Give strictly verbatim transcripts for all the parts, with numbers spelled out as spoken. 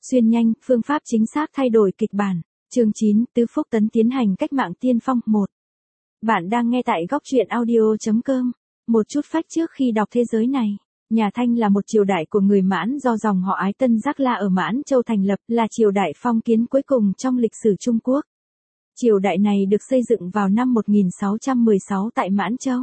Xuyên nhanh, phương pháp chính xác thay đổi kịch bản. Chương chín, Tứ Phúc Tấn tiến hành cách mạng tiên phong một. Bạn đang nghe tại góc truyện audio chấm com. Một chút fact trước khi đọc thế giới này. Nhà Thanh là một triều đại của người Mãn do dòng họ Ái Tân Giác La ở Mãn Châu thành lập, là triều đại phong kiến cuối cùng trong lịch sử Trung Quốc. Triều đại này được xây dựng vào năm một nghìn sáu trăm mười sáu tại Mãn Châu.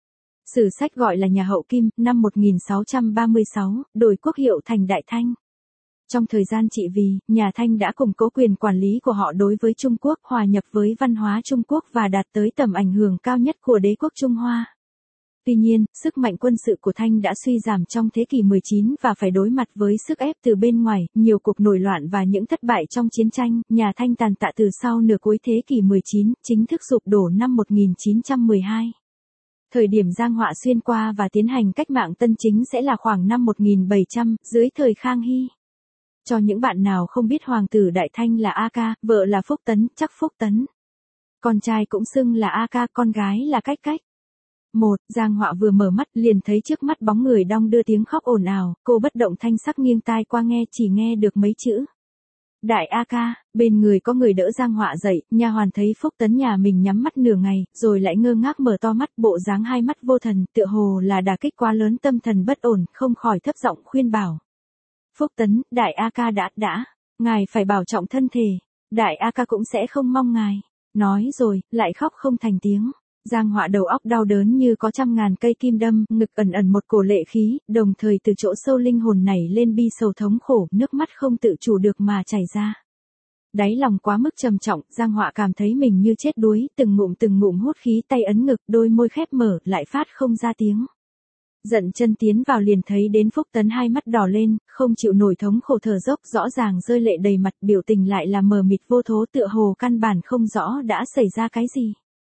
Sử sách gọi là nhà Hậu Kim, năm một nghìn sáu trăm ba mươi sáu, đổi quốc hiệu thành Đại Thanh. Trong thời gian trị vì, nhà Thanh đã củng cố quyền quản lý của họ đối với Trung Quốc, hòa nhập với văn hóa Trung Quốc và đạt tới tầm ảnh hưởng cao nhất của đế quốc Trung Hoa. Tuy nhiên, sức mạnh quân sự của Thanh đã suy giảm trong thế kỷ mười chín và phải đối mặt với sức ép từ bên ngoài, nhiều cuộc nổi loạn và những thất bại trong chiến tranh. Nhà Thanh tàn tạ từ sau nửa cuối thế kỷ mười chín, chính thức sụp đổ năm một nghìn chín trăm mười hai. Thời điểm Giang Họa xuyên qua và tiến hành cách mạng tân chính sẽ là khoảng năm một nghìn bảy trăm, dưới thời Khang Hy. Cho những bạn nào không biết hoàng tử Đại Thanh là A Ca, vợ là Phúc Tấn, chắc Phúc Tấn. Con trai cũng xưng là A Ca, con gái là Cách Cách. Một, Giang Họa vừa mở mắt liền thấy trước mắt bóng người đong đưa tiếng khóc ồn ào, cô bất động thanh sắc nghiêng tai qua nghe chỉ nghe được mấy chữ. Đại A Ca, bên người có người đỡ Giang Họa dậy, nha hoàn thấy Phúc Tấn nhà mình nhắm mắt nửa ngày, rồi lại ngơ ngác mở to mắt, bộ dáng hai mắt vô thần, tựa hồ là đả kích quá lớn tâm thần bất ổn, không khỏi thấp giọng khuyên bảo. Phúc Tấn, Đại A Ca đã, đã, ngài phải bảo trọng thân thể, Đại A Ca cũng sẽ không mong ngài. Nói rồi, lại khóc không thành tiếng. Giang Họa đầu óc đau đớn như có trăm ngàn cây kim đâm, ngực ẩn ẩn một cổ lệ khí, đồng thời từ chỗ sâu linh hồn nảy lên bi sầu thống khổ, nước mắt không tự chủ được mà chảy ra. Đáy lòng quá mức trầm trọng, Giang Họa cảm thấy mình như chết đuối, từng ngụm từng ngụm hút khí, tay ấn ngực, đôi môi khép mở, lại phát không ra tiếng. Giận chân tiến vào liền thấy đến Phúc Tấn hai mắt đỏ lên, không chịu nổi thống khổ thở dốc, rõ ràng rơi lệ đầy mặt, biểu tình lại là mờ mịt vô thố, tựa hồ căn bản không rõ đã xảy ra cái gì.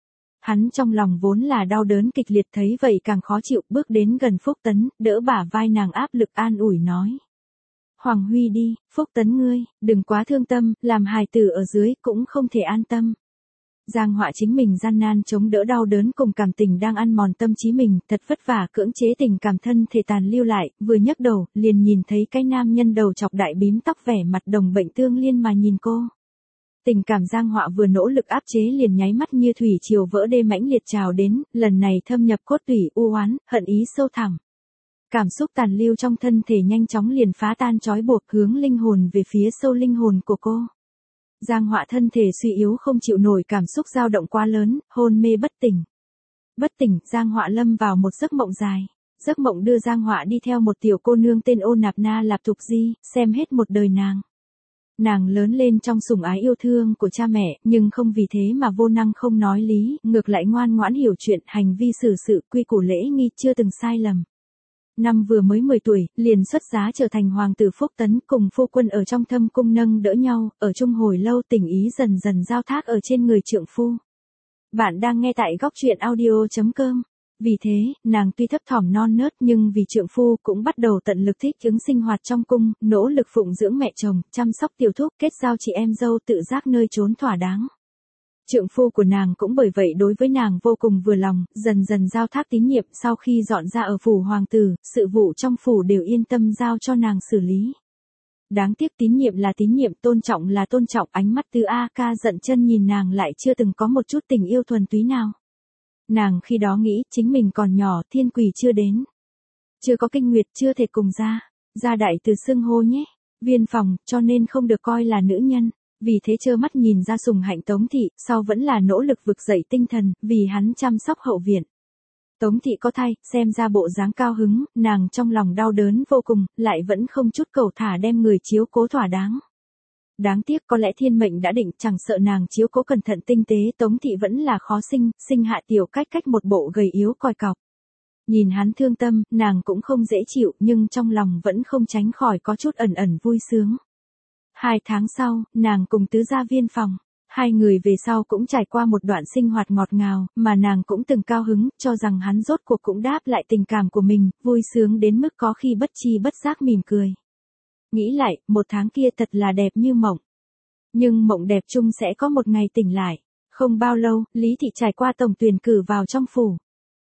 Hắn trong lòng vốn là đau đớn kịch liệt, thấy vậy càng khó chịu, bước đến gần Phúc Tấn, đỡ bả vai nàng áp lực an ủi nói. Hoàng Huy đi, Phúc Tấn ngươi, đừng quá thương tâm, làm hài tử ở dưới cũng không thể an tâm. Giang Họa chính mình gian nan chống đỡ đau đớn cùng cảm tình đang ăn mòn tâm trí mình, thật vất vả cưỡng chế tình cảm thân thể tàn lưu lại, vừa nhấc đầu, liền nhìn thấy cái nam nhân đầu chọc đại bím tóc vẻ mặt đồng bệnh tương liên mà nhìn cô. Tình cảm Giang Họa vừa nỗ lực áp chế liền nháy mắt như thủy triều vỡ đê mãnh liệt trào đến, lần này thâm nhập cốt tủy, u oán, hận ý sâu thẳm. Cảm xúc tàn lưu trong thân thể nhanh chóng liền phá tan trói buộc, hướng linh hồn về phía sâu linh hồn của cô. Giang Họa thân thể suy yếu không chịu nổi cảm xúc dao động quá lớn, hôn mê bất tỉnh. Bất tỉnh, Giang Họa lâm vào một giấc mộng dài. Giấc mộng đưa Giang Họa đi theo một tiểu cô nương tên Ô Nạp Na Lạp Thục Di, xem hết một đời nàng. Nàng lớn lên trong sủng ái yêu thương của cha mẹ, nhưng không vì thế mà vô năng không nói lý, ngược lại ngoan ngoãn hiểu chuyện, hành vi xử sự, quy củ lễ nghi chưa từng sai lầm. Năm vừa mới mười tuổi, liền xuất giá trở thành hoàng tử Phúc Tấn, cùng phu quân ở trong thâm cung nâng đỡ nhau, ở chung hồi lâu, tình ý dần dần giao thác ở trên người trượng phu. Bạn đang nghe tại góc truyện audio chấm com. Vì thế, nàng tuy thấp thỏm non nớt nhưng vì trượng phu cũng bắt đầu tận lực thích ứng sinh hoạt trong cung, nỗ lực phụng dưỡng mẹ chồng, chăm sóc tiểu thúc, kết giao chị em dâu, tự giác nơi trốn thỏa đáng. Trượng phu của nàng cũng bởi vậy đối với nàng vô cùng vừa lòng, dần dần giao thác tín nhiệm, sau khi dọn ra ở phủ hoàng tử, sự vụ trong phủ đều yên tâm giao cho nàng xử lý. Đáng tiếc tín nhiệm là tín nhiệm, tôn trọng là tôn trọng, ánh mắt từ A Ca giận chân nhìn nàng lại chưa từng có một chút tình yêu thuần túy nào. Nàng khi đó nghĩ chính mình còn nhỏ, thiên quỷ chưa đến. Chưa có kinh nguyệt, chưa thể cùng ra. Gia đại từ xưng hô nhé. Viên phòng, cho nên không được coi là nữ nhân. Vì thế trơ mắt nhìn ra sùng hạnh Tống Thị, sau vẫn là nỗ lực vực dậy tinh thần, vì hắn chăm sóc hậu viện. Tống Thị có thai, xem ra bộ dáng cao hứng, nàng trong lòng đau đớn vô cùng, lại vẫn không chút cầu thả đem người chiếu cố thỏa đáng. Đáng tiếc có lẽ thiên mệnh đã định, chẳng sợ nàng chiếu cố cẩn thận tinh tế, Tống Thị vẫn là khó sinh, sinh hạ tiểu Cách Cách một bộ gầy yếu còi cọc. Nhìn hắn thương tâm, nàng cũng không dễ chịu, nhưng trong lòng vẫn không tránh khỏi có chút ẩn ẩn vui sướng. Hai tháng sau, nàng cùng tứ gia viên phòng. Hai người về sau cũng trải qua một đoạn sinh hoạt ngọt ngào, mà nàng cũng từng cao hứng, cho rằng hắn rốt cuộc cũng đáp lại tình cảm của mình, vui sướng đến mức có khi bất chi bất giác mỉm cười. Nghĩ lại, một tháng kia thật là đẹp như mộng. Nhưng mộng đẹp chung sẽ có một ngày tỉnh lại. Không bao lâu, Lý Thị trải qua tổng tuyển cử vào trong phủ.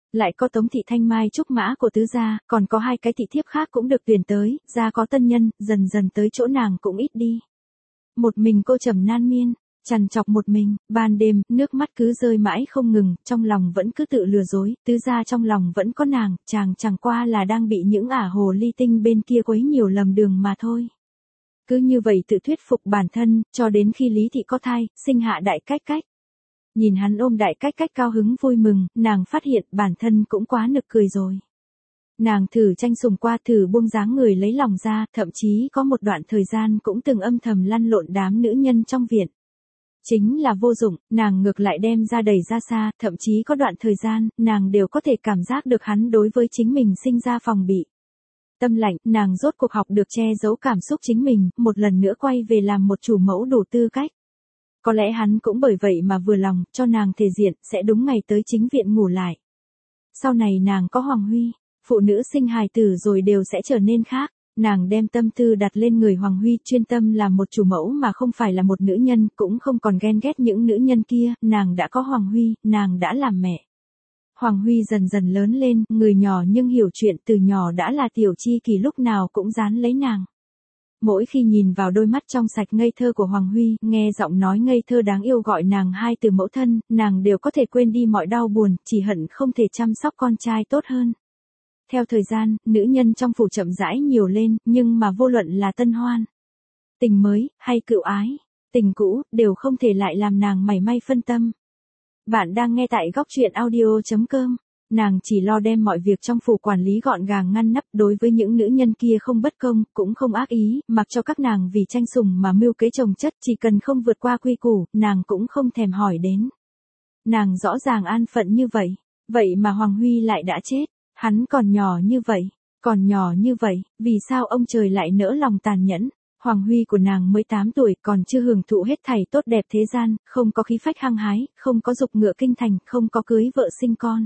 Lại có Tống thị thanh mai trúc mã của tứ gia, còn có hai cái thị thiếp khác cũng được tuyển tới, gia có tân nhân, dần dần tới chỗ nàng cũng ít đi. Một mình cô trầm nan miên, trằn trọc một mình, ban đêm, nước mắt cứ rơi mãi không ngừng, trong lòng vẫn cứ tự lừa dối, tứ gia trong lòng vẫn có nàng, chàng chẳng qua là đang bị những ả hồ ly tinh bên kia quấy nhiều lầm đường mà thôi. Cứ như vậy tự thuyết phục bản thân, cho đến khi Lý thị có thai, sinh hạ Đại Cách Cách. Nhìn hắn ôm Đại Cách Cách cao hứng vui mừng, nàng phát hiện bản thân cũng quá nực cười rồi. Nàng thử tranh sủng qua, thử buông dáng người lấy lòng ra, thậm chí có một đoạn thời gian cũng từng âm thầm lăn lộn đám nữ nhân trong viện. Chính là vô dụng, nàng ngược lại đem ra đẩy ra xa, thậm chí có đoạn thời gian, nàng đều có thể cảm giác được hắn đối với chính mình sinh ra phòng bị. Tâm lạnh, nàng rốt cuộc học được che giấu cảm xúc chính mình, một lần nữa quay về làm một chủ mẫu đủ tư cách. Có lẽ hắn cũng bởi vậy mà vừa lòng, cho nàng thể diện, sẽ đúng ngày tới chính viện ngủ lại. Sau này nàng có Hoàng Huy, phụ nữ sinh hài tử rồi đều sẽ trở nên khác. Nàng đem tâm tư đặt lên người Hoàng Huy, chuyên tâm làm một chủ mẫu mà không phải là một nữ nhân, cũng không còn ghen ghét những nữ nhân kia, nàng đã có Hoàng Huy, nàng đã làm mẹ. Hoàng Huy dần dần lớn lên, người nhỏ nhưng hiểu chuyện, từ nhỏ đã là tiểu chi kỳ, lúc nào cũng dán lấy nàng. Mỗi khi nhìn vào đôi mắt trong sạch ngây thơ của Hoàng Huy, nghe giọng nói ngây thơ đáng yêu gọi nàng hai từ mẫu thân, nàng đều có thể quên đi mọi đau buồn, chỉ hận không thể chăm sóc con trai tốt hơn. Theo thời gian, nữ nhân trong phủ chậm rãi nhiều lên, nhưng mà vô luận là tân hoan, tình mới, hay cựu ái, tình cũ, đều không thể lại làm nàng mảy may phân tâm. Bạn đang nghe tại góc truyện audio chấm com. Nàng chỉ lo đem mọi việc trong phủ quản lý gọn gàng ngăn nắp, đối với những nữ nhân kia không bất công, cũng không ác ý, mặc cho các nàng vì tranh sủng mà mưu kế chồng chất, chỉ cần không vượt qua quy củ, nàng cũng không thèm hỏi đến. Nàng rõ ràng an phận như vậy, vậy mà Hoàng Huy lại đã chết. Hắn còn nhỏ như vậy, còn nhỏ như vậy, vì sao ông trời lại nỡ lòng tàn nhẫn? Hoàng Huy của nàng mới tám tuổi, còn chưa hưởng thụ hết thảy tốt đẹp thế gian, không có khí phách hăng hái, không có dục ngựa kinh thành, không có cưới vợ sinh con.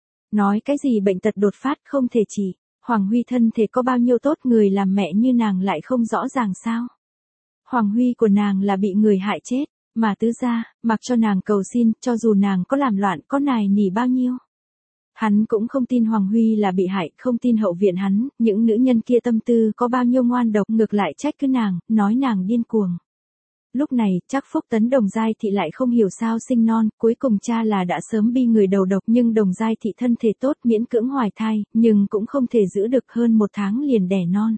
Nói cái gì bệnh tật đột phát không thể chỉ, Hoàng Huy thân thể có bao nhiêu tốt, người làm mẹ như nàng lại không rõ ràng sao? Hoàng Huy của nàng là bị người hại chết, mà tứ gia, mặc cho nàng cầu xin, cho dù nàng có làm loạn, có nài nỉ bao nhiêu. Hắn cũng không tin Hoàng Huy là bị hại, không tin hậu viện hắn, những nữ nhân kia tâm tư có bao nhiêu ngoan độc, ngược lại trách cứ nàng, nói nàng điên cuồng. Lúc này, chắc Phúc Tấn Đồng Giai Thị lại không hiểu sao sinh non, cuối cùng cha là đã sớm bi người đầu độc, nhưng Đồng Giai Thị thân thể tốt, miễn cưỡng hoài thai, nhưng cũng không thể giữ được hơn một tháng liền đẻ non.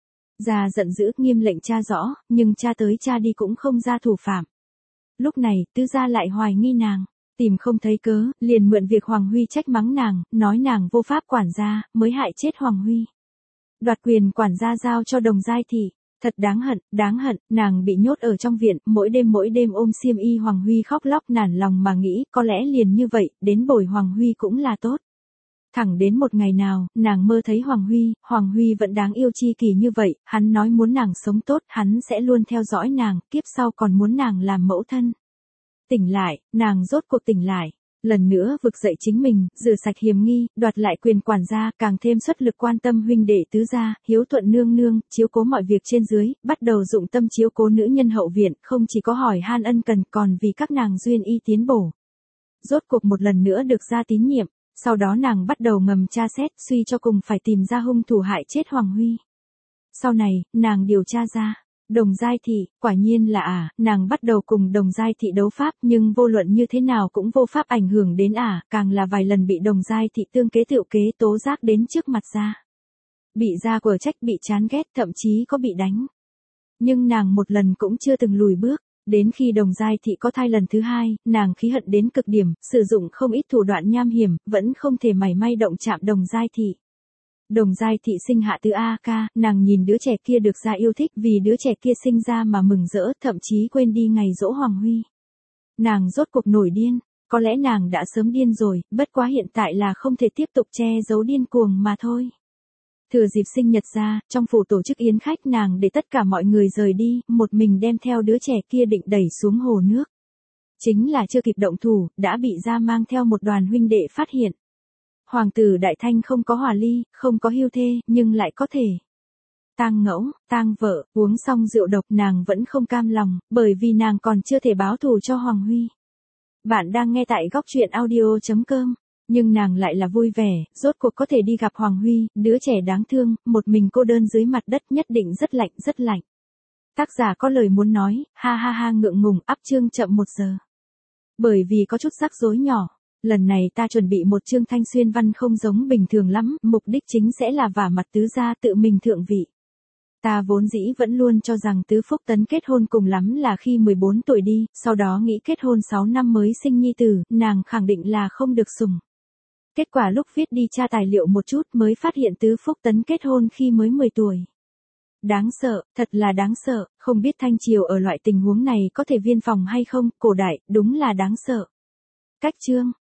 Già giận dữ, nghiêm lệnh cha rõ, nhưng cha tới cha đi cũng không ra thủ phạm. Lúc này, tứ gia lại hoài nghi nàng. Tìm không thấy cớ, liền mượn việc Hoàng Huy trách mắng nàng, nói nàng vô pháp quản gia, mới hại chết Hoàng Huy. Đoạt quyền quản gia giao cho Đồng Giai Thị, thật đáng hận, đáng hận, nàng bị nhốt ở trong viện, mỗi đêm mỗi đêm ôm xiêm y Hoàng Huy khóc lóc nản lòng mà nghĩ, có lẽ liền như vậy, đến bồi Hoàng Huy cũng là tốt. Thẳng đến một ngày nào, nàng mơ thấy Hoàng Huy, Hoàng Huy vẫn đáng yêu chi kỳ như vậy, hắn nói muốn nàng sống tốt, hắn sẽ luôn theo dõi nàng, kiếp sau còn muốn nàng làm mẫu thân. Tỉnh lại, nàng rốt cuộc tỉnh lại, lần nữa vực dậy chính mình, rửa sạch hiềm nghi, đoạt lại quyền quản gia, càng thêm xuất lực quan tâm huynh đệ tứ gia, hiếu thuận nương nương, chiếu cố mọi việc trên dưới, bắt đầu dụng tâm chiếu cố nữ nhân hậu viện, không chỉ có hỏi han ân cần, còn vì các nàng duyên y tiến bổ. Rốt cuộc một lần nữa được ra tín nhiệm, sau đó nàng bắt đầu ngầm tra xét, suy cho cùng phải tìm ra hung thủ hại chết Hoàng Huy. Sau này, nàng điều tra ra. Đồng Giai Thị, quả nhiên là ả, à, nàng bắt đầu cùng Đồng Giai Thị đấu pháp, nhưng vô luận như thế nào cũng vô pháp ảnh hưởng đến ả, à, càng là vài lần bị Đồng Giai Thị tương kế tựu kế tố giác đến trước mặt ra. Bị ra quở trách, bị chán ghét, thậm chí có bị đánh. Nhưng nàng một lần cũng chưa từng lùi bước, đến khi Đồng Giai Thị có thai lần thứ hai, nàng khí hận đến cực điểm, sử dụng không ít thủ đoạn nham hiểm, vẫn không thể mảy may động chạm Đồng Giai Thị. Đồng Giai Thị sinh hạ tứ A Ca, nàng nhìn đứa trẻ kia được ra yêu thích, vì đứa trẻ kia sinh ra mà mừng rỡ, thậm chí quên đi ngày dỗ Hoàng Huy. Nàng rốt cuộc nổi điên, có lẽ nàng đã sớm điên rồi, bất quá hiện tại là không thể tiếp tục che giấu điên cuồng mà thôi. Thừa dịp sinh nhật ra, trong phủ tổ chức yến khách, nàng để tất cả mọi người rời đi, một mình đem theo đứa trẻ kia định đẩy xuống hồ nước. Chính là chưa kịp động thủ, đã bị ra mang theo một đoàn huynh đệ phát hiện. Hoàng tử Đại Thanh không có hòa ly, không có hưu thê, nhưng lại có thể tang ngẫu, tang vợ, uống xong rượu độc, nàng vẫn không cam lòng, bởi vì nàng còn chưa thể báo thù cho Hoàng Huy. Bạn đang nghe tại góc truyện audio chấm com. Nhưng nàng lại là vui vẻ, rốt cuộc có thể đi gặp Hoàng Huy, đứa trẻ đáng thương, một mình cô đơn dưới mặt đất nhất định rất lạnh rất lạnh. Tác giả có lời muốn nói, ha ha ha ngượng ngùng, ắp chương chậm một giờ. Bởi vì có chút rắc rối nhỏ, lần này ta chuẩn bị một chương thanh xuyên văn không giống bình thường lắm, mục đích chính sẽ là vả mặt tứ gia tự mình thượng vị. Ta vốn dĩ vẫn luôn cho rằng Tứ Phúc Tấn kết hôn cùng lắm là khi mười bốn tuổi đi, sau đó nghĩ kết hôn sáu năm mới sinh nhi tử, nàng khẳng định là không được sủng. Kết quả lúc viết đi tra tài liệu một chút mới phát hiện Tứ Phúc Tấn kết hôn khi mới mười tuổi. Đáng sợ, thật là đáng sợ, không biết Thanh Triều ở loại tình huống này có thể viên phòng hay không, cổ đại, đúng là đáng sợ. Cách chương